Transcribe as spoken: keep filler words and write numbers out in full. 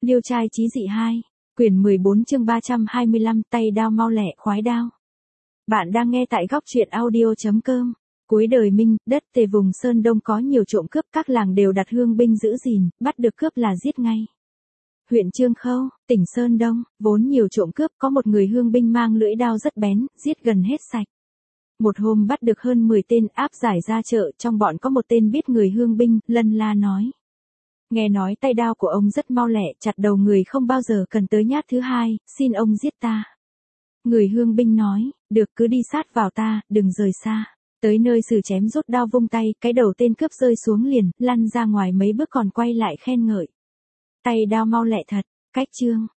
Liêu trai chí dị hai, quyển mười bốn chương ba trăm hai mươi lăm, tay đao mau lẹ khoái đao. Bạn đang nghe tại góc truyện audio chấm com. Cuối đời Minh, đất Tề vùng Sơn Đông có nhiều trộm cướp, các làng đều đặt hương binh giữ gìn, bắt được cướp là giết ngay. Huyện Trương Khâu, tỉnh Sơn Đông, vốn nhiều trộm cướp, có một người hương binh mang lưỡi đao rất bén, giết gần hết sạch. Một hôm bắt được hơn mười tên, áp giải ra chợ, trong bọn có một tên biết người hương binh, lân la nói. Nghe nói tay đao của ông rất mau lẹ, chặt đầu người không bao giờ cần tới nhát thứ hai, xin ông giết ta. Người hương binh nói, được, cứ đi sát vào ta, đừng rời xa. Tới nơi Sử chém rút đao vung tay, cái đầu tên cướp rơi xuống liền, lăn ra ngoài mấy bước còn quay lại khen ngợi. Tay đao mau lẹ thật, cách chương,